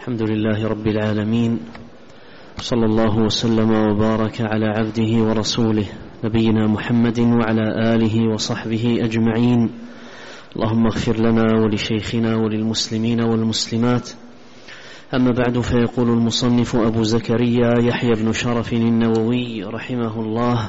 الحمد لله رب العالمين، صلى الله وسلم وبارك على عبده ورسوله نبينا محمد وعلى آله وصحبه أجمعين. اللهم اغفر لنا ولشيخنا وللمسلمين والمسلمات. أما بعد، فيقول المصنف أبو زكريا يحيى بن شرف النووي رحمه الله: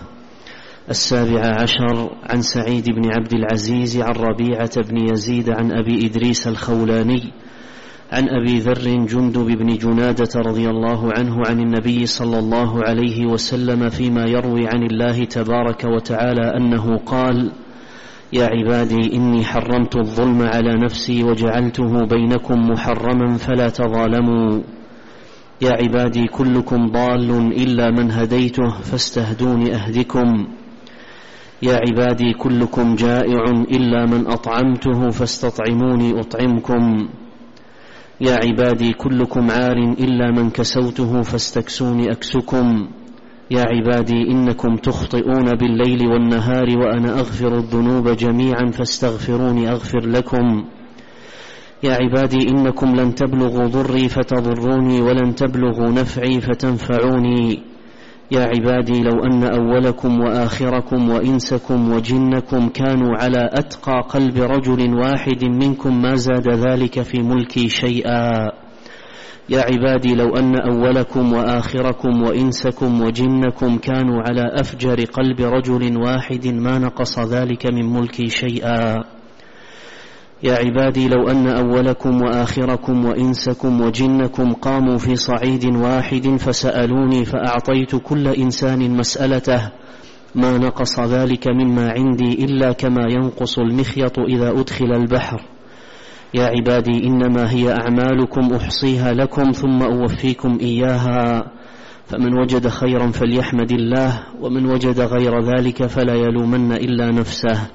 17 عن سعيد بن عبد العزيز عن ربيعة بن يزيد عن أبي إدريس الخولاني عن أبي ذر جندب بن جنادة رضي الله عنه عن النبي صلى الله عليه وسلم فيما يروي عن الله تبارك وتعالى أنه قال: يا عبادي إني حرمت الظلم على نفسي وجعلته بينكم محرما فلا تظالموا. يا عبادي كلكم ضال إلا من هديته فاستهدون أهدكم. يا عبادي كلكم جائع إلا من أطعمته فاستطعموني أطعمكم. يا عبادي كلكم عار إلا من كسوته فاستكسوني أكسكم. يا عبادي إنكم تخطئون بالليل والنهار وأنا أغفر الذنوب جميعا فاستغفروني أغفر لكم. يا عبادي إنكم لن تبلغوا ضري فتضروني ولن تبلغوا نفعي فتنفعوني. يا عبادي لو أن أولكم وآخركم وإنسكم وجنكم كانوا على أتقى قلب رجل واحد منكم ما زاد ذلك في ملكي شيئا. يا عبادي لو أن أولكم وآخركم وإنسكم وجنكم كانوا على أفجر قلب رجل واحد ما نقص ذلك من ملكي شيئا. يا عبادي لو أن أولكم وآخركم وإنسكم وجنكم قاموا في صعيد واحد فسألوني فأعطيت كل إنسان مسألته ما نقص ذلك مما عندي إلا كما ينقص المخيط إذا أدخل البحر. يا عبادي إنما هي أعمالكم أحصيها لكم ثم أوفيكم إياها، فمن وجد خيرا فليحمد الله ومن وجد غير ذلك فلا يلومن إلا نفسه.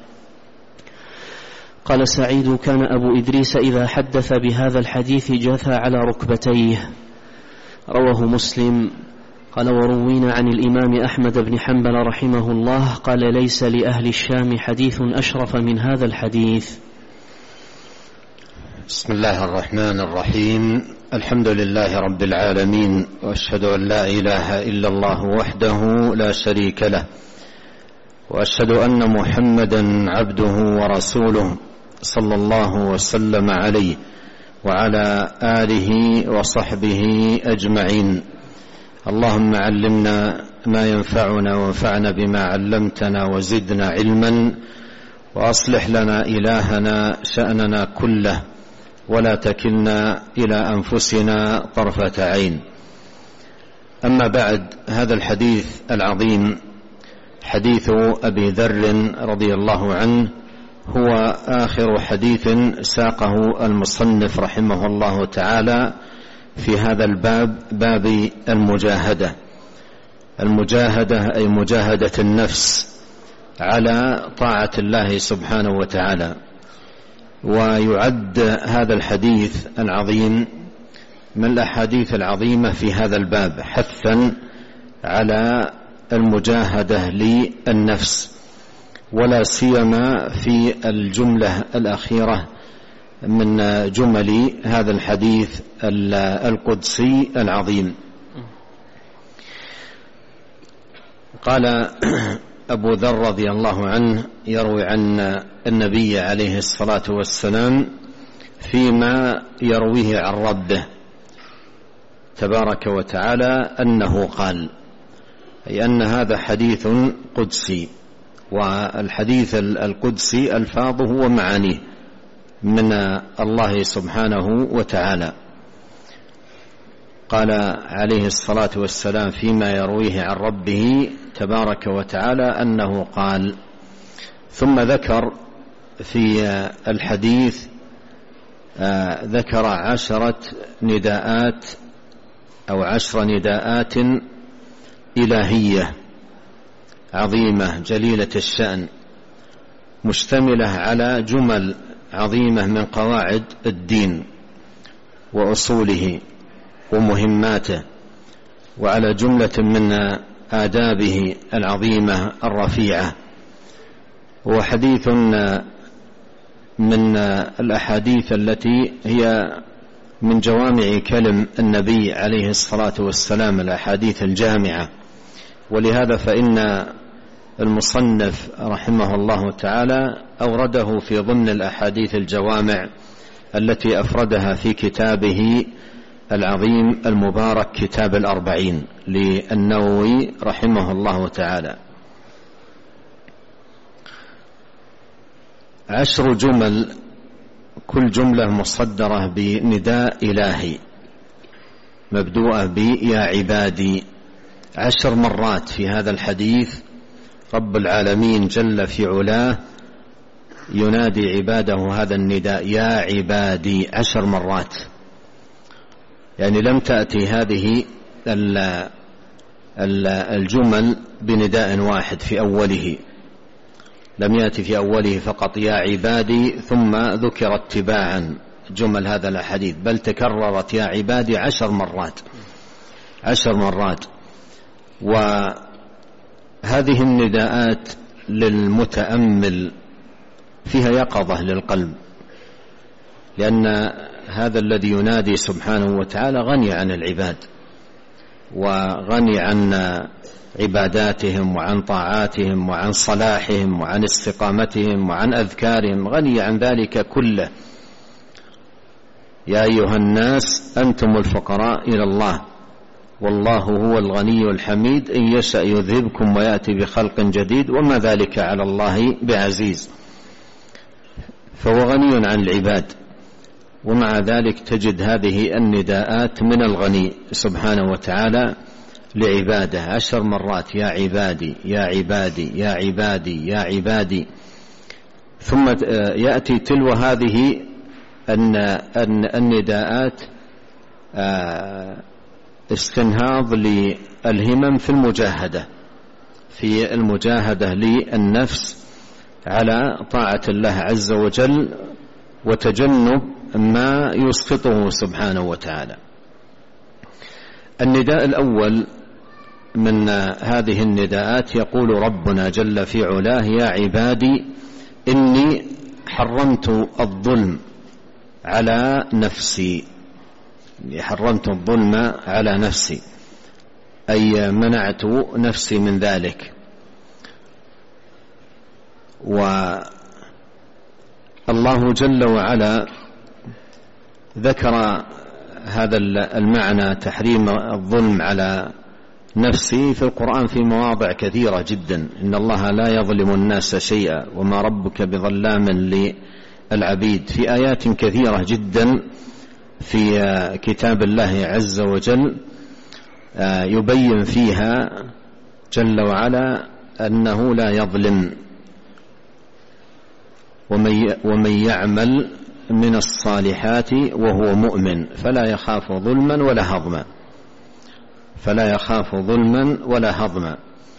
قال سعيد: كان أبو إدريس إذا حدث بهذا الحديث جثى على ركبتيه. رواه مسلم. قال: وروينا عن الإمام أحمد بن حنبل رحمه الله قال: ليس لأهل الشام حديث أشرف من هذا الحديث. بسم الله الرحمن الرحيم. الحمد لله رب العالمين، وأشهد أن لا إله إلا الله وحده لا شريك له، وأشهد أن محمدا عبده ورسوله صلى الله وسلم عليه وعلى آله وصحبه أجمعين. اللهم علمنا ما ينفعنا وانفعنا بما علمتنا وزدنا علما، وأصلح لنا إلهنا شأننا كله ولا تكلنا إلى أنفسنا طرفة عين. أما بعد، هذا الحديث العظيم حديث أبي ذر رضي الله عنه هو آخر حديث ساقه المصنف رحمه الله تعالى في هذا الباب، باب المجاهدة. المجاهدة أي مجاهدة النفس على طاعة الله سبحانه وتعالى. ويعد هذا الحديث العظيم من الأحاديث العظيمة في هذا الباب حثا على المجاهدة للنفس، ولا سيما في الجملة الأخيرة من جمل هذا الحديث القدسي العظيم. قال أبو ذر رضي الله عنه يروي عن النبي عليه الصلاة والسلام فيما يرويه عن ربه تبارك وتعالى أنه قال، أي أن هذا حديث قدسي، والحديث القدسي ألفاظه ومعانيه من الله سبحانه وتعالى. قال عليه الصلاة والسلام فيما يرويه عن ربه تبارك وتعالى أنه قال. ثم ذكر في الحديث ذكر 10 نداءات أو 10 نداءات إلهية عظيمة جليلة الشأن، مشتملة على جمل عظيمة من قواعد الدين وأصوله ومهماته، وعلى جملة من آدابه العظيمة الرفيعة. وحديث من الأحاديث التي هي من جوامع كلم النبي عليه الصلاة والسلام الأحاديث الجامعة، ولهذا فإن المصنف رحمه الله تعالى أورده في ضمن الأحاديث الجوامع التي أفردها في كتابه العظيم المبارك كتاب الأربعين للنووي رحمه الله تعالى. 10 جمل، كل جملة مصدرة بنداء إلهي مبدوءة بيا عبادي. 10 مرات في هذا الحديث رب العالمين جل في علاه ينادي عباده هذا النداء يا عبادي 10 مرات. يعني لم تأتي هذه الجمل بنداء واحد في أوله، لم يأتي في أوله فقط يا عبادي ثم ذكرت تباعا جمل هذا الحديث، بل تكررت يا عبادي 10 مرات 10 مرات. وهذه النداءات للمتأمل فيها يقظة للقلب، لأن هذا الذي ينادي سبحانه وتعالى غني عن العباد وغني عن عباداتهم وعن طاعاتهم وعن صلاحهم وعن استقامتهم وعن أذكارهم، غني عن ذلك كله. يا أيها الناس أنتم الفقراء إلى الله والله هو الغني الحميد إن يشأ يذهبكم ويأتي بخلق جديد وما ذلك على الله بعزيز. فهو غني عن العباد، ومع ذلك تجد هذه النداءات من الغني سبحانه وتعالى لعباده 10 مرات يا عبادي يا عبادي يا عبادي يا عبادي. ثم يأتي تلو هذه النداءات استنهاض للهمم في المجاهدة للنفس على طاعة الله عز وجل وتجنب ما يسخطه سبحانه وتعالى. النداء الأول من هذه النداءات يقول ربنا جل في علاه يا عبادي إني حرمت الظلم على نفسي، حرمت الظلم على نفسي أي منعت نفسي من ذلك. والله جل وعلا ذكر هذا المعنى تحريم الظلم على نفسي في القرآن في مواضع كثيرة جدا. إن الله لا يظلم الناس شيئا وما ربك بظلام للعبيد، في آيات كثيرة جدا في كتاب الله عز وجل يبين فيها جل وعلا أنه لا يظلم، ومن يعمل من الصالحات وهو مؤمن فلا يخاف ظلما ولا هضما، فلا يخاف ظلما ولا هضما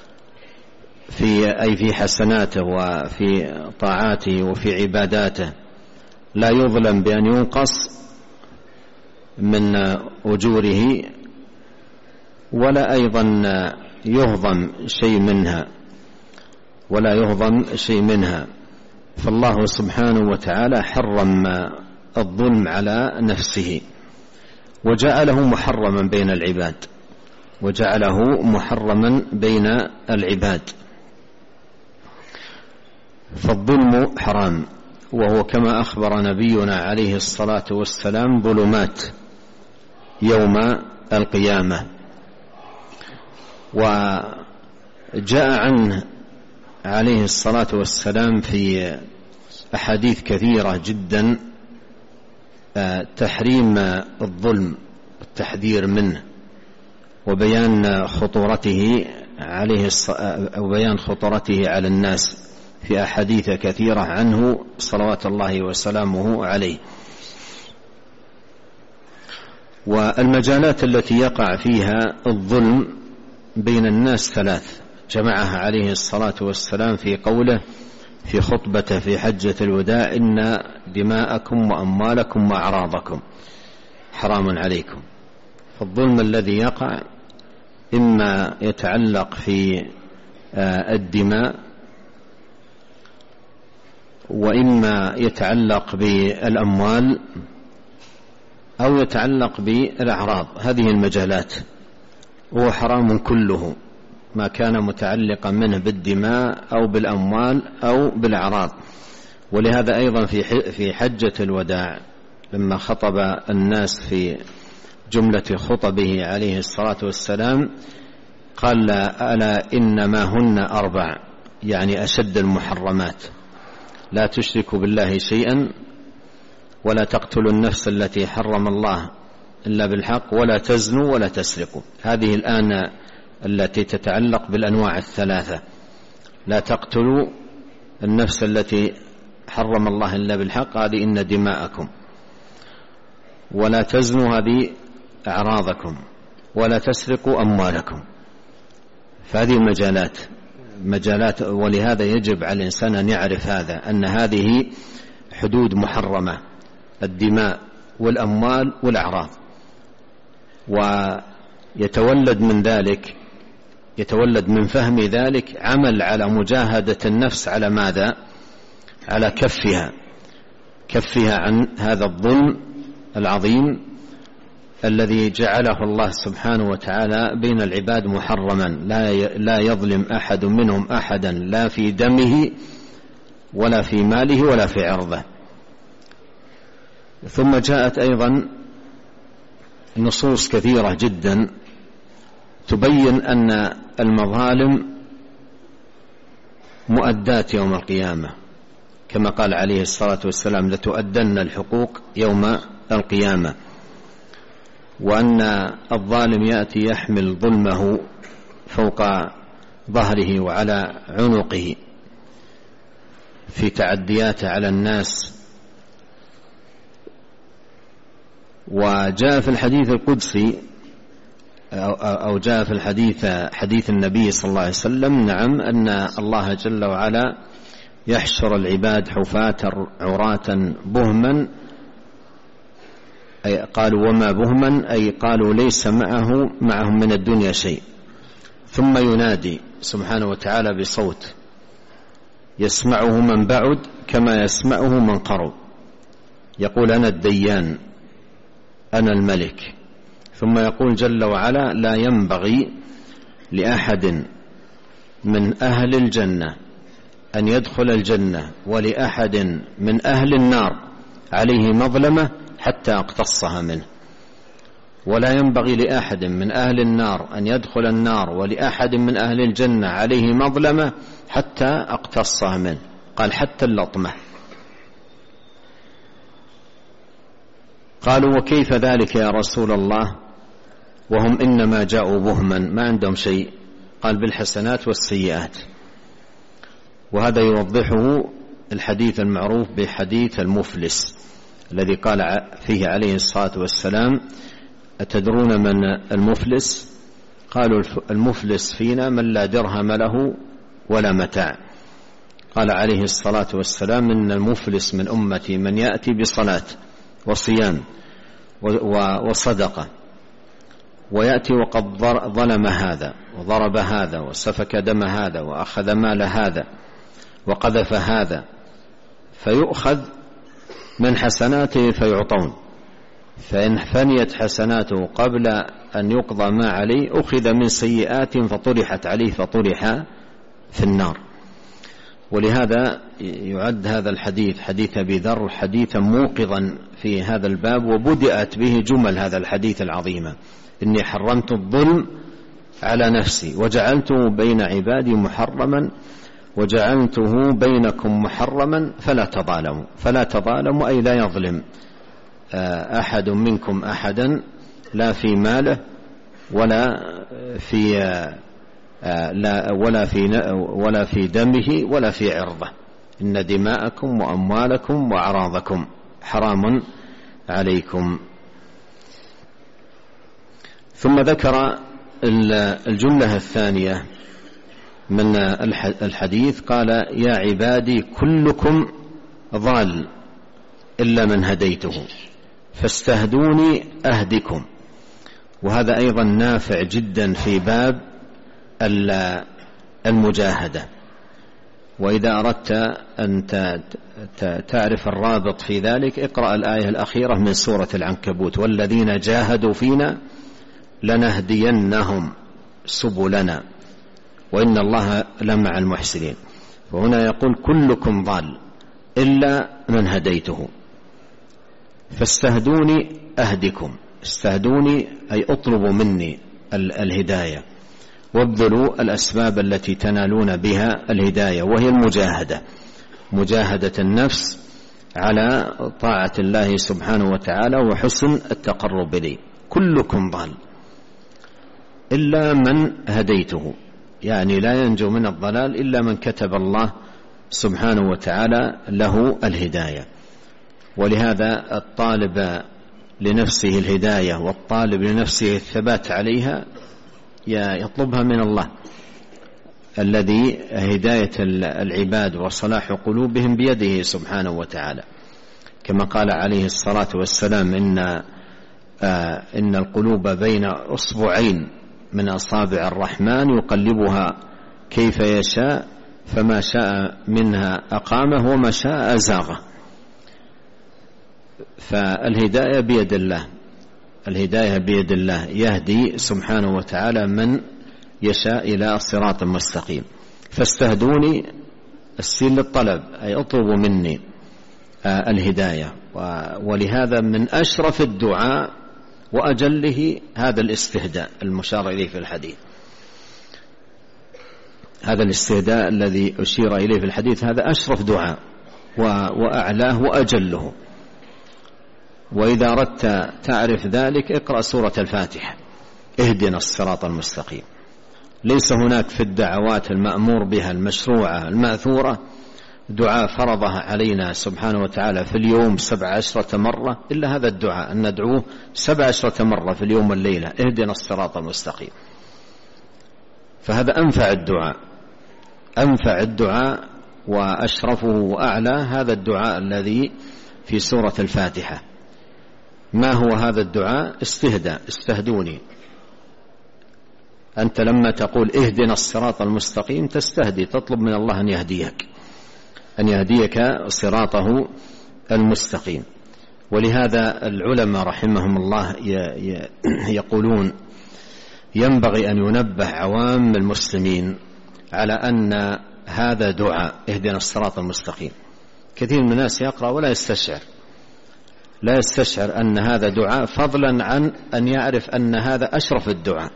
في حسناته وفي طاعاته وفي عباداته، لا يظلم بأن ينقص من أجوره ولا أيضا يهضم شيء منها فالله سبحانه وتعالى حرم الظلم على نفسه وجعله محرما بين العباد. فالظلم حرام، وهو كما أخبر نبينا عليه الصلاة والسلام ظلمات يوم القيامة. وجاء عنه عليه الصلاة والسلام في أحاديث كثيرة جدا تحريم الظلم والتحذير منه وبيان خطورته على الناس في أحاديث كثيرة عنه صلوات الله وسلامه عليه. والمجالات التي يقع فيها الظلم بين الناس 3 جمعها عليه الصلاة والسلام في قوله في خطبته في حجة الوداع إن دماءكم وأموالكم وأعراضكم حرام عليكم. فالظلم الذي يقع إما يتعلق في الدماء وإما يتعلق بالأموال أو يتعلق بالأعراض. هذه المجالات هو حرام كله ما كان متعلقا منه بالدماء أو بالأموال أو بالأعراض. ولهذا أيضا في حجة الوداع لما خطب الناس في جملة خطبه عليه الصلاة والسلام قال: ألا إنما هن 4، يعني أشد المحرمات: لا تشركوا بالله شيئا، ولا تقتلوا النفس التي حرم الله إلا بالحق، ولا تزنوا، ولا تسرقوا. هذه الآن التي تتعلق بالأنواع 3: لا تقتلوا النفس التي حرم الله إلا بالحق، هذه إن دماءكم، ولا تزنوا، هذه أعراضكم، ولا تسرقوا أموالكم. فهذه مجالات، ولهذا يجب على الإنسان أن يعرف هذا، أن هذه حدود محرمة: الدماء والأموال والأعراض. ويتولد من ذلك، يتولد من فهم ذلك عمل على مجاهدة النفس على ماذا؟ على كفها عن هذا الظلم العظيم الذي جعله الله سبحانه وتعالى بين العباد محرما. لا يظلم أحد منهم أحدا، لا في دمه ولا في ماله ولا في عرضه. ثم جاءت أيضا نصوص كثيرة جدا تبين أن المظالم مؤدات يوم القيامة، كما قال عليه الصلاة والسلام: لتؤدن الحقوق يوم القيامة. وأن الظالم يأتي يحمل ظلمه فوق ظهره وعلى عنقه في تعدياته على الناس. وجاء في الحديث القدسي أو جاء في حديث النبي صلى الله عليه وسلم: نعم، أن الله جل وعلا يحشر العباد حفاة عراة بهما. أي قالوا: وما بهما؟ أي قالوا: ليس معهم من الدنيا شيء. ثم ينادي سبحانه وتعالى بصوت يسمعه من بعد كما يسمعه من قرب، يقول: أنا الديان، أنا الملك. ثم يقول جل وعلا: لا ينبغي لأحد من أهل الجنة أن يدخل الجنة، ولأحد من أهل النار عليه مظلمة حتى أقتصها منه. ولا ينبغي لأحد من أهل النار أن يدخل النار، ولأحد من أهل الجنة عليه مظلمة حتى أقتصها منه. قال: حتى اللطمة. قالوا: وكيف ذلك يا رسول الله وهم إنما جاءوا بهما، ما عندهم شيء؟ قال: بالحسنات والسيئات. وهذا يوضحه الحديث المعروف بحديث المفلس الذي قال فيه عليه الصلاة والسلام: أتدرون من المفلس؟ قالوا: المفلس فينا من لا درهم له ولا متاع. قال عليه الصلاة والسلام: إن المفلس من أمتي من يأتي بصلاة وصيام وصدقة، ويأتي وقد ظلم هذا وضرب هذا وسفك دم هذا وأخذ مال هذا وقذف هذا، فيؤخذ من حسناته فيعطون، فإن فنيت حسناته قبل أن يقضى ما عليه أخذ من سيئات فطرحت عليه فطرح في النار. ولهذا يعد هذا الحديث حديث أبي ذر حديثا موقظا في هذا الباب، وبدأت به جمل هذا الحديث العظيمة: إني حرمت الظلم على نفسي وجعلته بين عبادي محرما وجعلته بينكم محرما فلا تظالموا، أي لا يظلم أحد منكم أحدا، لا في ماله ولا في دمه ولا في عرضه. إن دماءكم وأموالكم وأعراضكم حرام عليكم. ثم ذكر الجملة الثانية من الحديث، قال: يا عبادي كلكم ضال إلا من هديته فاستهدوني أهدكم. وهذا أيضا نافع جدا في باب المجاهدة، وإذا أردت أن تعرف الرابط في ذلك اقرأ الآية الأخيرة من سورة العنكبوت: والذين جاهدوا فينا لنهدينهم سبلنا وإن الله لمع المحسنين. وهنا يقول: كلكم ضال إلا من هديته فاستهدوني أهدكم. استهدوني أي اطلبوا مني الهداية، وابذلوا الأسباب التي تنالون بها الهداية، وهي المجاهدة، مجاهدة النفس على طاعة الله سبحانه وتعالى وحسن التقرب إليه. كلكم ضال إلا من هديته، يعني لا ينجو من الضلال إلا من كتب الله سبحانه وتعالى له الهداية. ولهذا الطالب لنفسه الهداية والطالب لنفسه الثبات عليها يطلبها من الله، الذي هداية العباد وصلاح قلوبهم بيده سبحانه وتعالى، كما قال عليه الصلاة والسلام: إن القلوب بين أصبعين من أصابع الرحمن يقلبها كيف يشاء فما شاء منها أقامه وما شاء أزاغه. فالهداية بيد الله، الهداية بيد الله، يهدي سبحانه وتعالى من يشاء إلى صراط مستقيم. فاستهدوني السين للطلب، أي اطلبوا مني الهداية. ولهذا من أشرف الدعاء وأجله هذا الاستهداء المشار إليه في الحديث، هذا الاستهداء الذي أشير إليه في الحديث، هذا أشرف دعاء وأعلاه وأجله. وإذا أردت تعرف ذلك اقرأ سورة الفاتحة: اهدنا الصراط المستقيم. ليس هناك في الدعوات المأمور بها المشروعة المأثورة دعاء فرضها علينا سبحانه وتعالى في اليوم 17 مرة إلا هذا الدعاء، أن ندعوه 17 مرة في اليوم والليلة: اهدنا الصراط المستقيم. فهذا أنفع الدعاء وأشرفه وأعلى هذا الدعاء الذي في سورة الفاتحة. ما هو هذا الدعاء؟ استهدوني. أنت لما تقول اهدنا الصراط المستقيم تستهدي، تطلب من الله أن يهديك صراطه المستقيم. ولهذا العلماء رحمهم الله يقولون: ينبغي أن ينبه عوام المسلمين على أن هذا دعاء اهدنا الصراط المستقيم. كثير من الناس يقرأ ولا يستشعر أن هذا دعاء، فضلا عن أن يعرف أن هذا أشرف الدعاء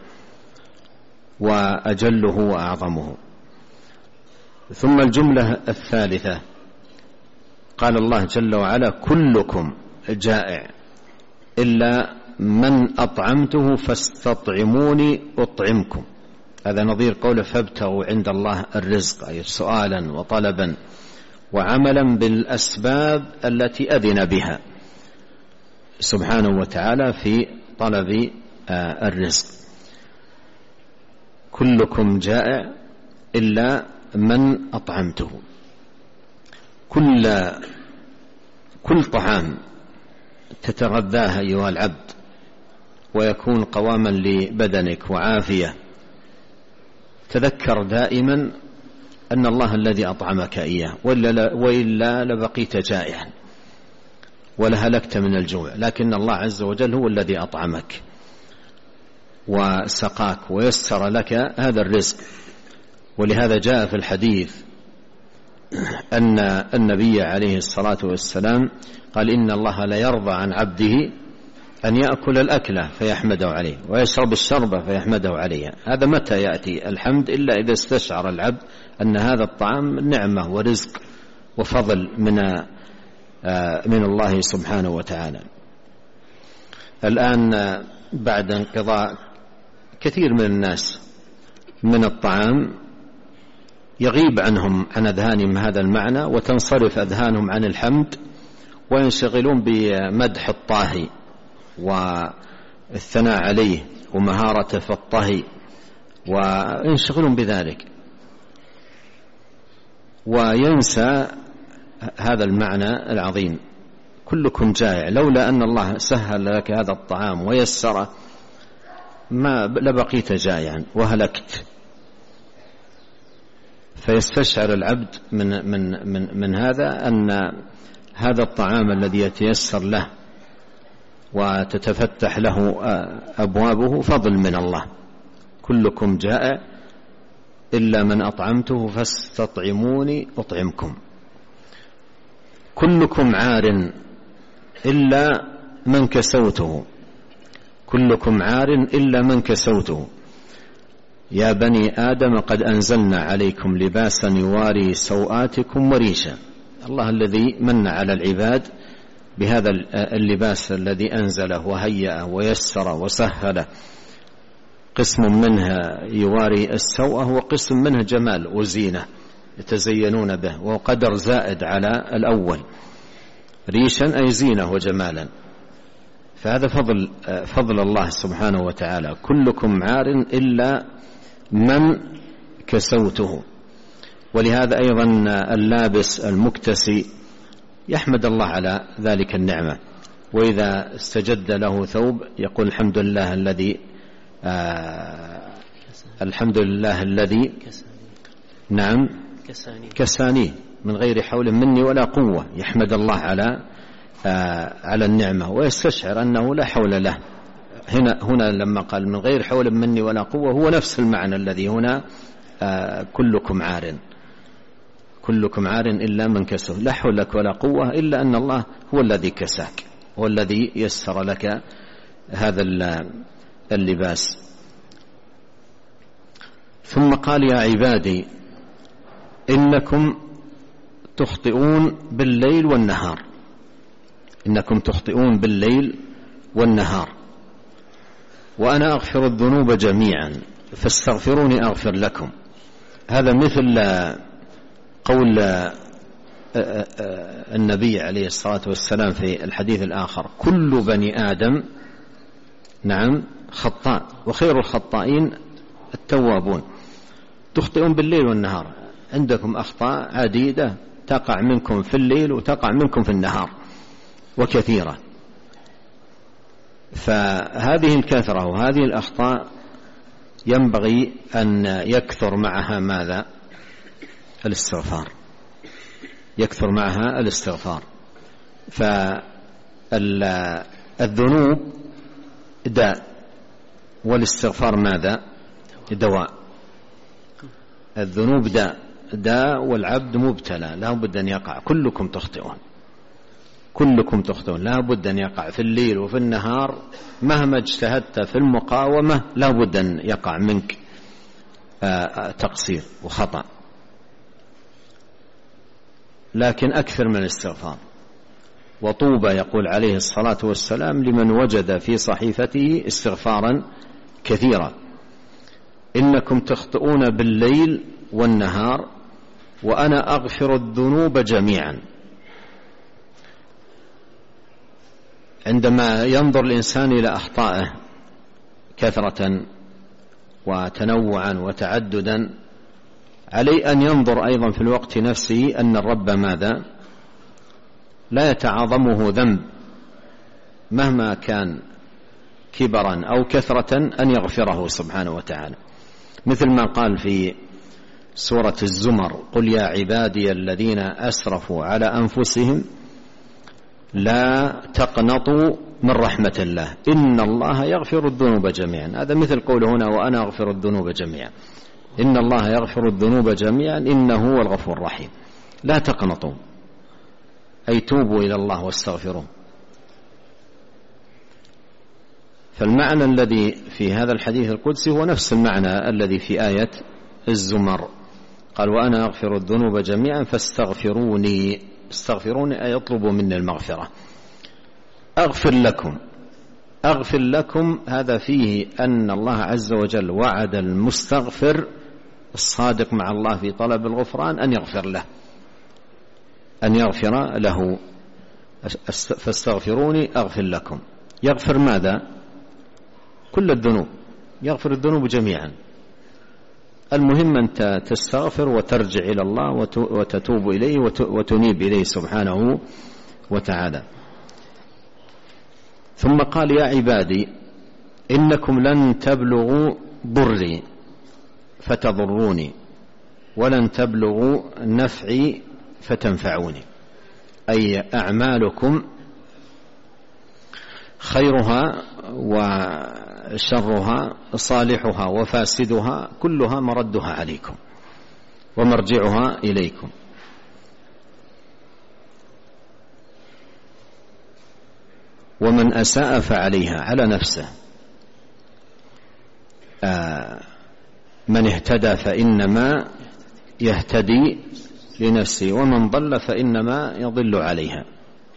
وأجله وأعظمه. ثم الجملة الثالثة قال الله جل وعلا: كلكم جائع إلا من أطعمته فاستطعموني أطعمكم. هذا نظير قوله: فابتغوا عند الله الرزق، أي سؤالا وطلبا وعملا بالأسباب التي أذن بها سبحانه وتعالى في طلب الرزق. كلكم جائع إلا من أطعمته. كل طعام تتغذاه أيها العبد ويكون قواما لبدنك وعافية، تذكر دائما أن الله الذي أطعمك إياه، وإلا لبقيت جائعا ولهلكت من الجوع. لكن الله عز وجل هو الذي أطعمك وسقاك ويسر لك هذا الرزق. ولهذا جاء في الحديث أن النبي عليه الصلاة والسلام قال: إن الله لا يرضى عن عبده أن يأكل الأكلة فيحمده عليه ويشرب الشربة فيحمده عليها. هذا متى يأتي الحمد؟ إلا إذا استشعر العبد أن هذا الطعام نعمة ورزق وفضل من الله سبحانه وتعالى. الآن بعد انقضاء كثير من الناس من الطعام يغيب عن أذهانهم هذا المعنى، وتنصرف أذهانهم عن الحمد، وينشغلون بمدح الطاهي والثناء عليه ومهارته في الطهي، وينشغلون بذلك، وينسى هذا المعنى العظيم: كلكم جائع. لولا أن الله سهل لك هذا الطعام ويسره ما لبقيت جائعا وهلكت. فيستشعر العبد من هذا أن هذا الطعام الذي يتيسر له وتتفتح له أبوابه فضل من الله. كلكم جائع إلا من أطعمته فاستطعموني أطعمكم. كلكم عار إلا من كسوته. كلكم عار إلا من كسوته. يا بني آدم قد أنزلنا عليكم لباسا يواري سوآتكم وريشا. الله الذي من على العباد بهذا اللباس الذي أنزله وهيأه ويسره وسهله. قسم منها يواري السوءة وقسم منها جمال وزينة يتزينون به، وقدر زائد على الأول. ريشا أي زينة وجمالا. فهذا فضل الله سبحانه وتعالى. كلكم عار إلا من كسوته. ولهذا أيضا اللابس المكتسي يحمد الله على ذلك النعمة، وإذا استجد له ثوب يقول الحمد لله الذي نعم كساني من غير حول مني ولا قوة. يحمد الله على النعمة ويستشعر أنه لا حول له. هنا لما قال من غير حول مني ولا قوة هو نفس المعنى الذي هنا كلكم عار إلا من كسوه. لا حول لك ولا قوة إلا أن الله هو الذي كساك، هو الذي يسر لك هذا اللباس. ثم قال يا عبادي إنكم تخطئون بالليل والنهار. إنكم تخطئون بالليل والنهار وأنا أغفر الذنوب جميعا فاستغفروني أغفر لكم. هذا مثل قول النبي عليه الصلاة والسلام في الحديث الآخر كل بني آدم نعم خطاء وخير الخطائين التوابون. تخطئون بالليل والنهار، عندكم أخطاء عديدة تقع منكم في الليل وتقع منكم في النهار وكثيرة. فهذه الكثرة وهذه الأخطاء ينبغي أن يكثر معها ماذا؟ الاستغفار. يكثر معها الاستغفار. فالذنوب داء والاستغفار ماذا؟ دواء. الذنوب داء والعبد مبتلى لا بد أن يقع. كلكم تخطئون لا بد أن يقع في الليل وفي النهار. مهما اجتهدت في المقاومة لا بد أن يقع منك تقصير وخطأ، لكن أكثر من الاستغفار. وطوبى يقول عليه الصلاة والسلام لمن وجد في صحيفته استغفارا كثيرا. إنكم تخطئون بالليل والنهار وأنا أغفر الذنوب جميعا. عندما ينظر الإنسان إلى أخطائه كثرة وتنوعا وتعددا عليه أن ينظر أيضا في الوقت نفسه أن الرب ماذا؟ لا يتعاظمه ذنب مهما كان كبرا أو كثرة أن يغفره سبحانه وتعالى. مثل ما قال في سورة الزمر قل يا عبادي الذين أسرفوا على أنفسهم لا تقنطوا من رحمة الله إن الله يغفر الذنوب جميعا. هذا مثل قوله هنا وأنا أغفر الذنوب جميعا. إن الله يغفر الذنوب جميعا إنه هو الغفور الرحيم. لا تقنطوا أي توبوا إلى الله واستغفروا. فالمعنى الذي في هذا الحديث القدسي هو نفس المعنى الذي في آية الزمر. قال وأنا أغفر الذنوب جميعا فاستغفروني. استغفروني أي اطلبوا مني المغفرة. أغفر لكم هذا فيه أن الله عز وجل وعد المستغفر الصادق مع الله في طلب الغفران أن يغفر له. فاستغفروني أغفر لكم. يغفر ماذا؟ كل الذنوب. يغفر الذنوب جميعا. المهم أن تستغفر وترجع إلى الله وتتوب إليه وتنيب إليه سبحانه وتعالى. ثم قال يا عبادي إنكم لن تبلغوا ضري فتضروني. ولن تبلغوا نفعي فتنفعوني، أي أعمالكم خيرها وشرها صالحها وفاسدها كلها مردها عليكم ومرجعها إليكم. ومن أساء فعليها، على نفسه. من اهتدى فإنما يهتدي لنفسه، ومن ضل فإنما يضل عليها.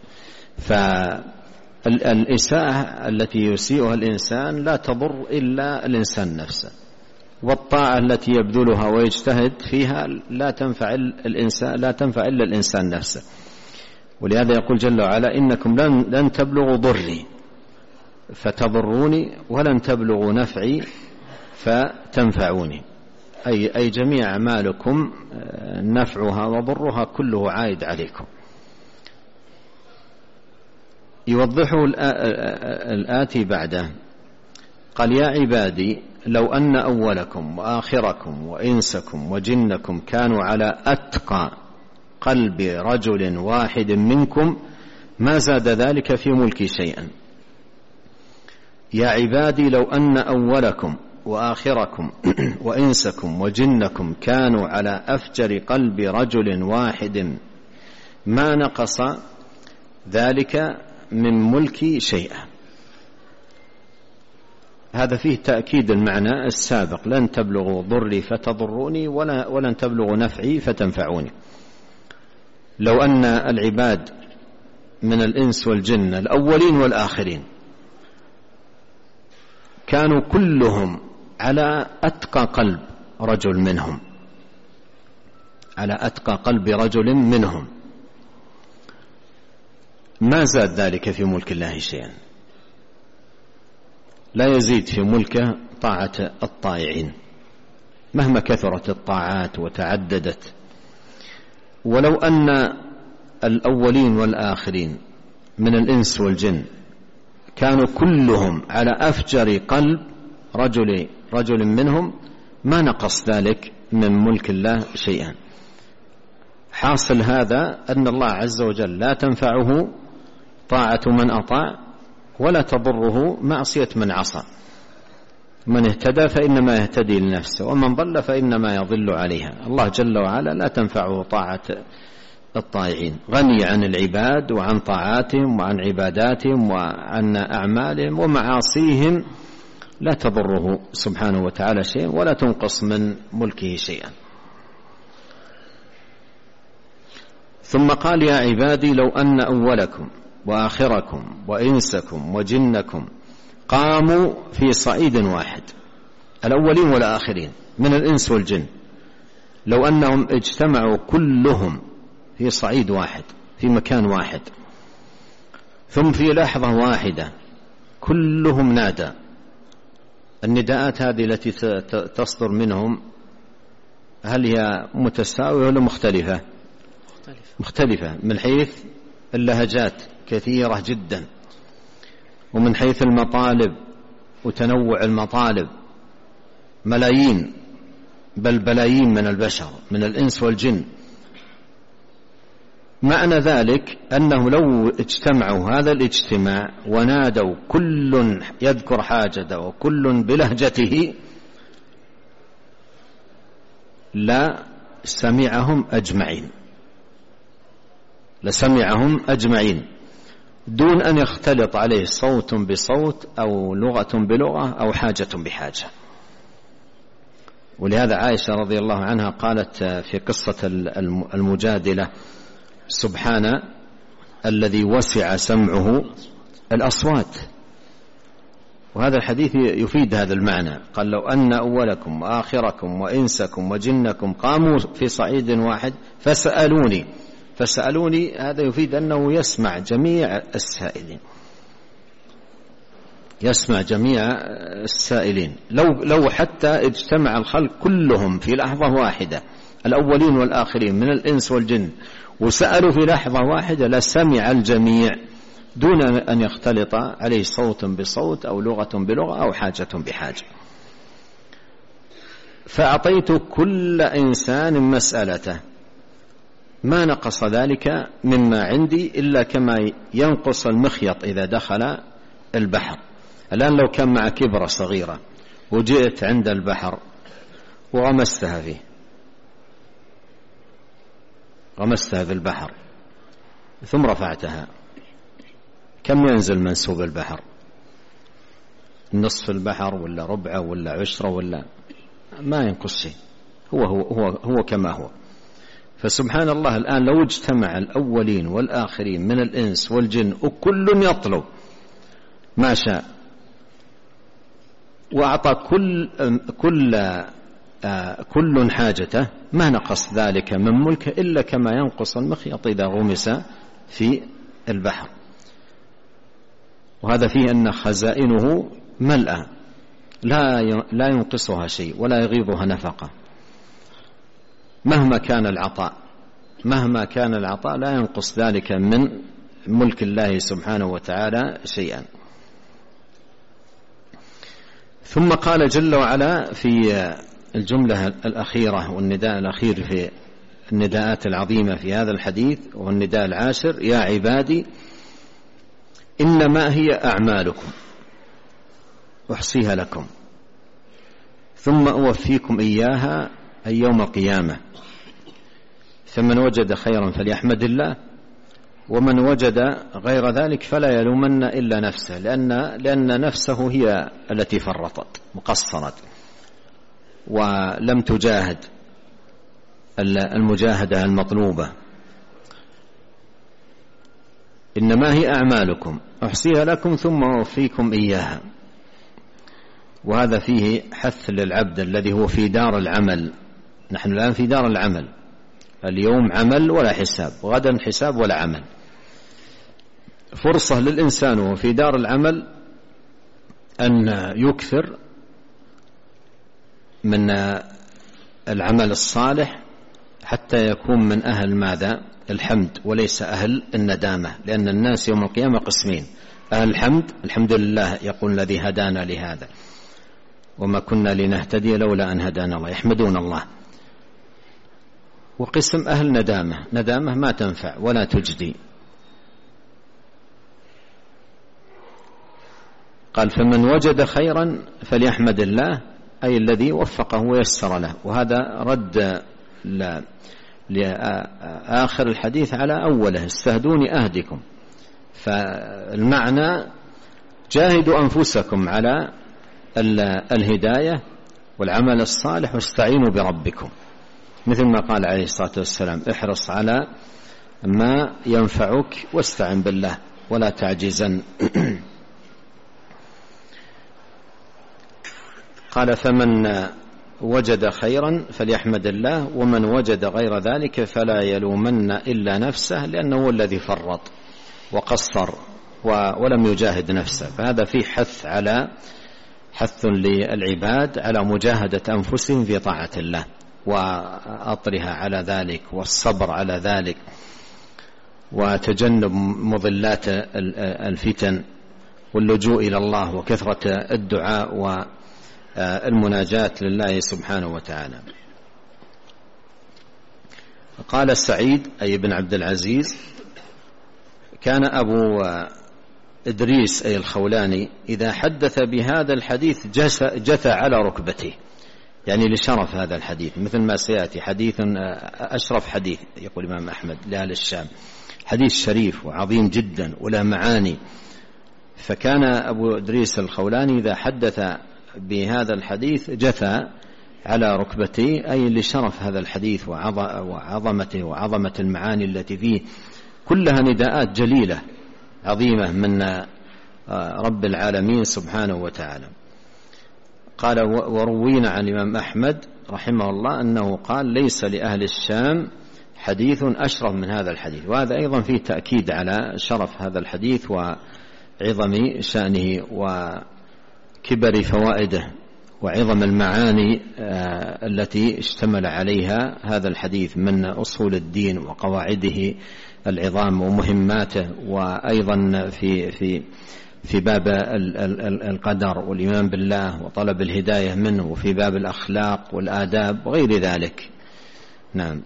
فالإساءة التي يسيئها الإنسان لا تضر إلا الإنسان نفسه، والطاعة التي يبذلها ويجتهد فيها لا تنفع إلا الإنسان نفسه. ولهذا يقول جل وعلا: إنكم لن تبلغوا ضري فتضروني ولن تبلغوا نفعي فتنفعوني، أي جميع أعمالكم نفعها وضرها كله عائد عليكم. يوضحه الآتي بعده، قال: يا عبادي لو أن أولكم وآخركم وإنسكم وجنكم كانوا على أتقى قلب رجل واحد منكم ما زاد ذلك في ملكي شيئا. يا عبادي لو أن أولكم وآخركم وإنسكم وجنكم كانوا على أفجر قلب رجل واحد ما نقص ذلك من ملكي شيئا. هذا فيه تأكيد المعنى السابق: لن تبلغوا ضري فتضروني ولن تبلغوا نفعي فتنفعوني. لو أن العباد من الإنس والجن الأولين والآخرين كانوا كلهم على أتقى قلب رجل منهم، على أتقى قلب رجل منهم، ما زاد ذلك في ملك الله شيئا، لا يزيد في ملكه طاعة الطائعين مهما كثرت الطاعات وتعددت. ولو أن الأولين والآخرين من الإنس والجن كانوا كلهم على أفجر قلب رجل منهم ما نقص ذلك من ملك الله شيئا. حاصل هذا أن الله عز وجل لا تنفعه طاعة من أطاع ولا تضره معصية من عصى. من اهتدى فإنما يهتدي لنفسه، ومن ضل فإنما يضل عليها. الله جل وعلا لا تنفعه طاعة الطائعين، غني عن العباد وعن طاعاتهم وعن عباداتهم وعن أعمالهم، ومعاصيهم لا تضره سبحانه وتعالى شيئا ولا تنقص من ملكه شيئا. ثم قال: يا عبادي لو أن أولكم وآخركم وإنسكم وجنكم قاموا في صعيد واحد، الأولين والآخرين من الإنس والجن، لو أنهم اجتمعوا كلهم في صعيد واحد في مكان واحد، ثم في لحظة واحدة كلهم نادى. النداءات هذه التي تصدر منهم هل هي متساوية ولا مختلفة؟ مختلفة من حيث اللهجات كثيرة جدا، ومن حيث المطالب وتنوع المطالب، ملايين بل بلايين من البشر من الإنس والجن. معنى ذلك أنه لو اجتمعوا هذا الاجتماع ونادوا كل يذكر حاجته وكل بلهجته لا سمعهم أجمعين دون أن يختلط عليه صوت بصوت أو لغة بلغة أو حاجة بحاجة. ولهذا عائشة رضي الله عنها قالت في قصة المجادلة: سبحان الذي وسع سمعه الأصوات. وهذا الحديث يفيد هذا المعنى. قال: لو أن أولكم وآخركم وإنسكم وجنكم قاموا في صعيد واحد فسألوني، هذا يفيد أنه يسمع جميع السائلين. لو حتى اجتمع الخلق كلهم في لحظة واحدة، الأولين والآخرين من الإنس والجن، وسألوا في لحظة واحدة لسمع الجميع دون أن يختلط عليه صوت بصوت أو لغة بلغة أو حاجة بحاجة. فأعطيت كل إنسان مسألته ما نقص ذلك مما عندي إلا كما ينقص المخيط إذا دخل البحر. الآن لو كان معك إبرة صغيرة وجئت عند البحر وغمستها فيه، غمستها في البحر ثم رفعتها، كم ينزل منسوب البحر؟ نصف البحر ولا ربعه ولا عشرة ولا ما ينقص شيء، هو كما هو. فسبحان الله الآن لو اجتمع الأولين والآخرين من الإنس والجن وكل يطلب ما شاء وأعطى كل حاجته ما نقص ذلك من ملكه إلا كما ينقص المخيط إذا غمس في البحر. وهذا فيه أن خزائنه ملأى لا ينقصها شيء ولا يغيضها نفقة، مهما كان العطاء لا ينقص ذلك من ملك الله سبحانه وتعالى شيئا. ثم قال جل وعلا في الجملة الأخيرة والنداء الأخير في النداءات العظيمة في هذا الحديث والنداء العاشر: يا عبادي إنما هي أعمالكم أحصيها لكم ثم أوفيكم إياها أي يوم القيامة، فمن وجد خيرا فليحمد الله ومن وجد غير ذلك فلا يلومن إلا نفسه، لأن نفسه هي التي فرطت وقصرت ولم تجاهد المجاهدة المطلوبة. إنما هي أعمالكم أحصيها لكم ثم أوفيكم إياها. وهذا فيه حث للعبد الذي هو في دار العمل. نحن الآن في دار العمل، اليوم عمل ولا حساب، غدا حساب ولا عمل. فرصة للإنسان وهو في دار العمل أن يكثر من العمل الصالح حتى يكون من أهل ماذا؟ الحمد، وليس أهل الندامة، لأن الناس يوم القيامة قسمين: أهل الحمد، الحمد لله يقول الذي هدانا لهذا وما كنا لنهتدي لولا أن هدانا الله، يحمدون الله. وقسم أهل ندامة ما تنفع ولا تجدي. قال: فمن وجد خيرا فليحمد الله، أي الذي وفقه ويسر له. وهذا رد لآخر الحديث على أوله: استهدوني أهدكم. فالمعنى: جاهدوا أنفسكم على الهداية والعمل الصالح واستعينوا بربكم، مثل ما قال عليه الصلاة والسلام: احرص على ما ينفعك واستعن بالله ولا تعجزن. قال: فمن وجد خيرا فليحمد الله ومن وجد غير ذلك فلا يلومن إلا نفسه، لأنه هو الذي فرط وقصر ولم يجاهد نفسه. فهذا فيه حث للعباد على مجاهدة أنفسهم في طاعة الله وأطرها على ذلك والصبر على ذلك وتجنب مضلات الفتن واللجوء إلى الله وكثرة الدعاء والمناجاة لله سبحانه وتعالى. قال سعيد أي بن عبد العزيز: كان أبو إدريس أي الخولاني إذا حدث بهذا الحديث جثى على ركبته، يعني لشرف هذا الحديث، مثل ما سيأتي حديث أشرف حديث يقول الإمام أحمد لأهل الشام، حديث شريف وعظيم جدا وله معاني. فكان أبو إدريس الخولاني إذا حدث بهذا الحديث جثى على ركبته، أي لشرف هذا الحديث وعظمته وعظمة المعاني التي فيه، كلها نداءات جليلة عظيمة من رب العالمين سبحانه وتعالى. قال: وروينا عن الإمام أحمد رحمه الله أنه قال: ليس لأهل الشام حديث أشرف من هذا الحديث. وهذا أيضا فيه تأكيد على شرف هذا الحديث وعظم شأنه وكبر فوائده وعظم المعاني التي اشتمل عليها هذا الحديث من أصول الدين وقواعده العظام ومهماته، وأيضا في في باب القدر والإيمان بالله وطلب الهداية منه، وفي باب الأخلاق والآداب وغير ذلك. نعم.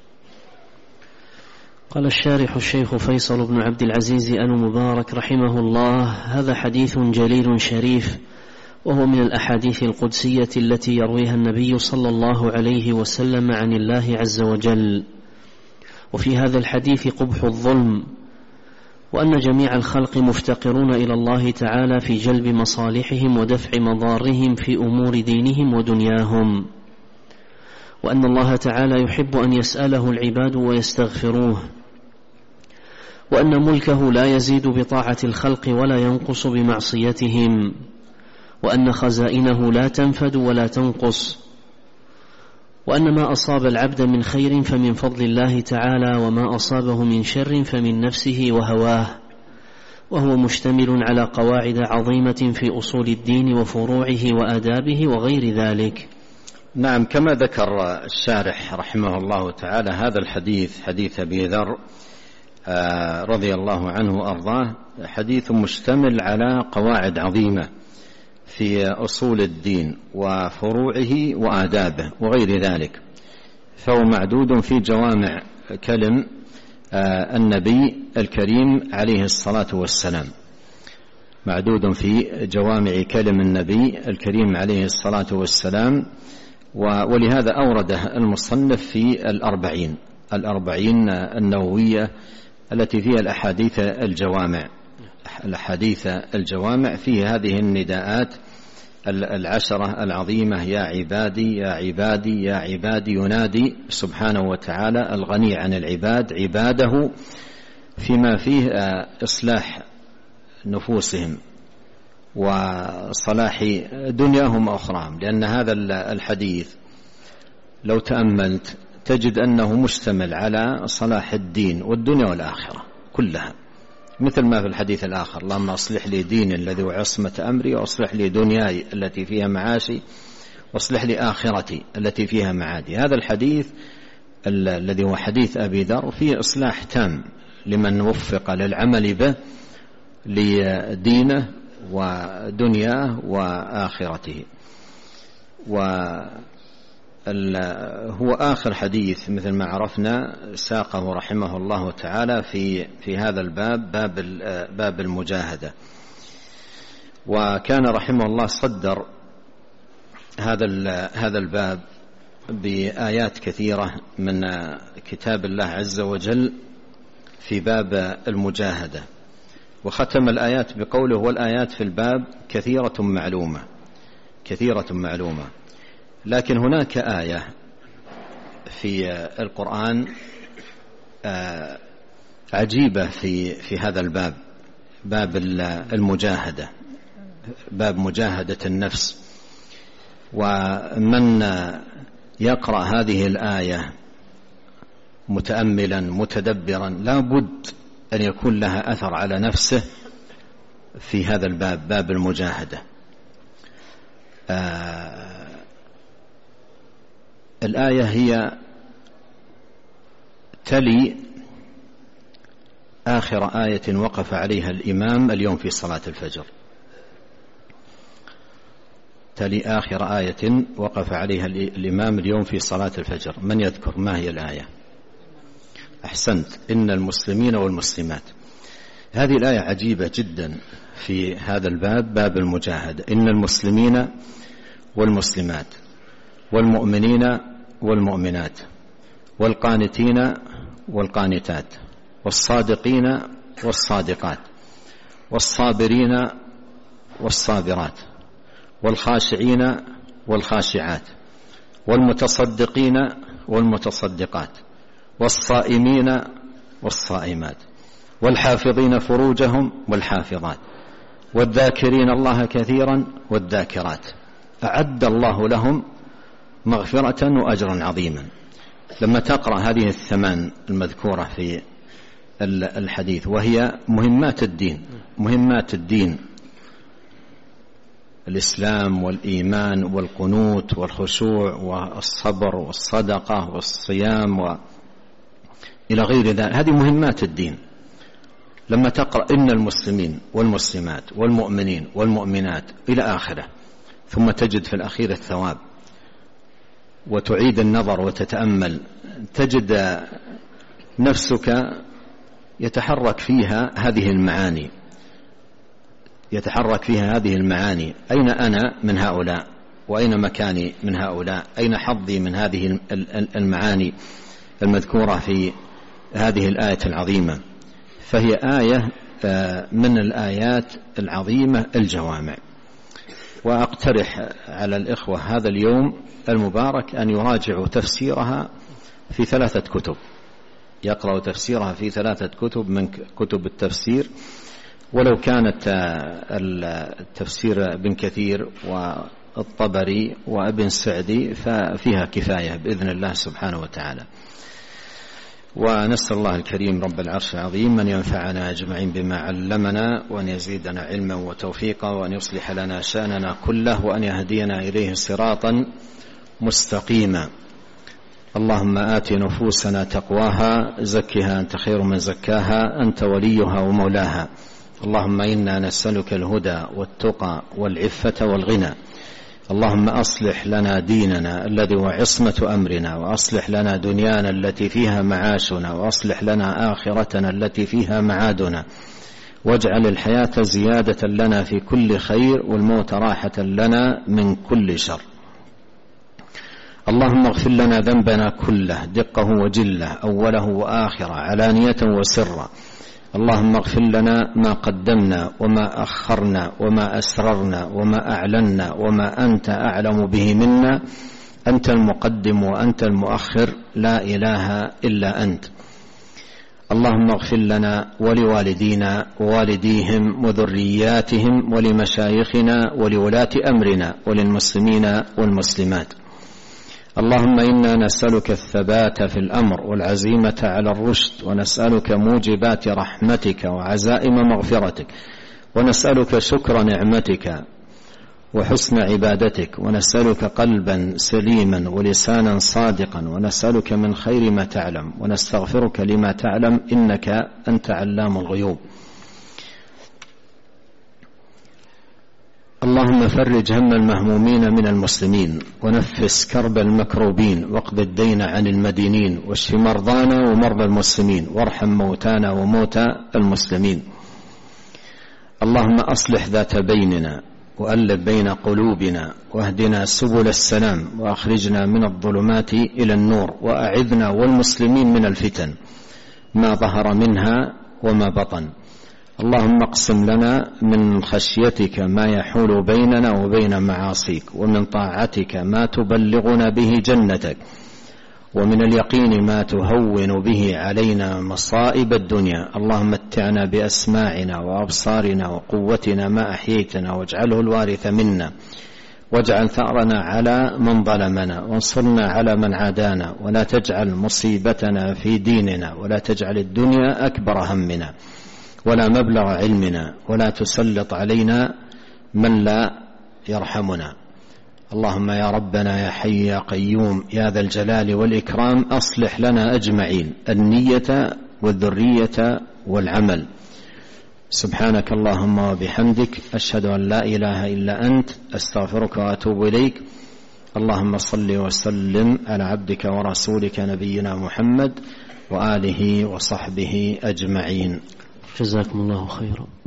قال الشارح الشيخ فيصل بن عبد العزيز آل مبارك رحمه الله: هذا حديث جليل شريف، وهو من الأحاديث القدسية التي يرويها النبي صلى الله عليه وسلم عن الله عز وجل. وفي هذا الحديث قبح الظلم، وأن جميع الخلق مفتقرون إلى الله تعالى في جلب مصالحهم ودفع مضارهم في أمور دينهم ودنياهم، وأن الله تعالى يحب أن يسأله العباد ويستغفروه، وأن ملكه لا يزيد بطاعة الخلق ولا ينقص بمعصيتهم، وأن خزائنه لا تنفد ولا تنقص، وأن ما أصاب العبد من خير فمن فضل الله تعالى، وما أصابه من شر فمن نفسه وهواه، وهو مشتمل على قواعد عظيمة في أصول الدين وفروعه وآدابه وغير ذلك. نعم، كما ذكر الشارح رحمه الله تعالى، هذا الحديث حديث أبي ذر رضي الله عنه وأرضاه حديث مشتمل على قواعد عظيمة في أصول الدين وفروعه وآدابه وغير ذلك، فهو معدود في جوامع كلم النبي الكريم عليه الصلاة والسلام، معدود في جوامع كلم النبي الكريم عليه الصلاة والسلام. ولهذا أورده المصنف في الأربعين النووية التي فيها الأحاديث الجوامع. الأحاديث الجوامع فيه هذه النداءات العشرة العظيمة: يا عبادي يا عبادي يا عبادي، ينادي سبحانه وتعالى الغني عن العباد عباده فيما فيه إصلاح نفوسهم وصلاح دنياهم وأخراهم، لأن هذا الحديث لو تأملت تجد أنه مشتمل على صلاح الدين والدنيا والآخرة كلها، مثل ما في الحديث الآخر: اللهم أصلح لي ديني الذي هو عصمة أمري، وأصلح لي دنياي التي فيها معاشي، وأصلح لي آخرتي التي فيها معادي. هذا الحديث الذي هو حديث أبي ذر فيه إصلاح تام لمن وفق للعمل به لدينه ودنياه وآخرته. هو آخر حديث مثل ما عرفنا ساقه رحمه الله تعالى في هذا الباب، باب المجاهدة. وكان رحمه الله صدر هذا الباب بآيات كثيرة من كتاب الله عز وجل في باب المجاهدة، وختم الآيات بقوله: والآيات في الباب كثيرة معلومة. لكن هناك آية في القرآن عجيبة في هذا الباب، باب المجاهدة، باب مجاهدة النفس. ومن يقرأ هذه الآية متأملا متدبرا لا بد أن يكون لها أثر على نفسه في هذا الباب، باب المجاهدة. الآية هي تلي آخر آية وقف عليها الإمام اليوم في صلاة الفجر، تلي آخر آية وقف عليها الإمام اليوم في صلاة الفجر. من يذكر ما هي الآية؟ أحسنت، إن المسلمين والمسلمات. هذه الآية عجيبة جدا في هذا الباب، باب المجاهدة: إن المسلمين والمسلمات والمؤمنين والمؤمنات والقانتين والقانتات والصادقين والصادقات والصابرين والصابرات والخاشعين والخاشعات والمتصدقين والمتصدقات والصائمين والصائمات والحافظين فروجهم والحافظات والذاكرين الله كثيرا والذاكرات أعد الله لهم مغفرة وأجرا عظيما. لما تقرأ هذه الثمان المذكورة في الحديث، وهي مهمات الدين: الإسلام والإيمان والقنوت والخشوع والصبر والصدقة والصيام إلى غير ذلك، هذه مهمات الدين. لما تقرأ إن المسلمين والمسلمات والمؤمنين والمؤمنات إلى آخره، ثم تجد في الأخير الثواب وتعيد النظر وتتأمل، تجد نفسك يتحرك فيها هذه المعاني، أين أنا من هؤلاء، وأين مكاني من هؤلاء، أين حظي من هذه المعاني المذكورة في هذه الآية العظيمة. فهي آية من الآيات العظيمة الجوامع. وأقترح على الإخوة هذا اليوم المبارك أن يراجعوا تفسيرها في 3 كتب، يقرأوا تفسيرها في 3 كتب من كتب التفسير، ولو كانت التفسير ابن كثير والطبري وابن سعدي ففيها كفاية بإذن الله سبحانه وتعالى. ونسأل الله الكريم رب العرش العظيم أن ينفعنا أجمعين بما علمنا، وأن يزيدنا علما وتوفيقا، وأن يصلح لنا شأننا كله، وأن يهدينا إليه صراطا مستقيما. اللهم آت نفوسنا تقواها، زكها أنت خير من زكاها، أنت وليها ومولاها. اللهم إنا نسألك الهدى والتقى والعفة والغنى. اللهم أصلح لنا ديننا الذي هو عصمة أمرنا، وأصلح لنا دنيانا التي فيها معاشنا، وأصلح لنا آخرتنا التي فيها معادنا، واجعل الحياة زيادة لنا في كل خير، والموت راحة لنا من كل شر. اللهم اغفر لنا ذنبنا كله، دقه وجله، أوله وآخره، علانية وسرا. اللهم اغفر لنا ما قدمنا وما أخرنا وما أسررنا وما أعلنا وما أنت أعلم به منا، أنت المقدم وأنت المؤخر، لا إله إلا أنت. اللهم اغفر لنا ولوالدينا ووالديهم وذرياتهم ولمشايخنا ولولاة أمرنا وللمسلمين والمسلمات. اللهم إنا نسألك الثبات في الأمر والعزيمة على الرشد، ونسألك موجبات رحمتك وعزائم مغفرتك، ونسألك شكر نعمتك وحسن عبادتك، ونسألك قلبا سليما ولسانا صادقا، ونسألك من خير ما تعلم، ونستغفرك لما تعلم، إنك أنت علام الغيوب. اللهم فرج هم المهمومين من المسلمين، ونفس كرب المكروبين، واقض الدين عن المدينين، واشف مرضانا ومرضى المسلمين، وارحم موتانا وموتى المسلمين. اللهم أصلح ذات بيننا، وألف بين قلوبنا، واهدنا سبل السلام، وأخرجنا من الظلمات إلى النور، وأعذنا والمسلمين من الفتن ما ظهر منها وما بطن. اللهم اقسم لنا من خشيتك ما يحول بيننا وبين معاصيك، ومن طاعتك ما تبلغنا به جنتك، ومن اليقين ما تهون به علينا مصائب الدنيا. اللهم متعنا بأسماعنا وأبصارنا وقوتنا ما أحييتنا، واجعله الوارث منا، واجعل ثأرنا على من ظلمنا، وانصرنا على من عادانا، ولا تجعل مصيبتنا في ديننا، ولا تجعل الدنيا أكبر همنا ولا مبلغ علمنا، ولا تسلط علينا من لا يرحمنا. اللهم يا ربنا يا حي يا قيوم يا ذا الجلال والإكرام، أصلح لنا أجمعين النية والذرية والعمل. سبحانك اللهم وبحمدك، أشهد أن لا إله إلا أنت، أستغفرك وأتوب إليك. اللهم صل وسلم على عبدك ورسولك نبينا محمد وآله وصحبه أجمعين. جزاكم الله خيرا.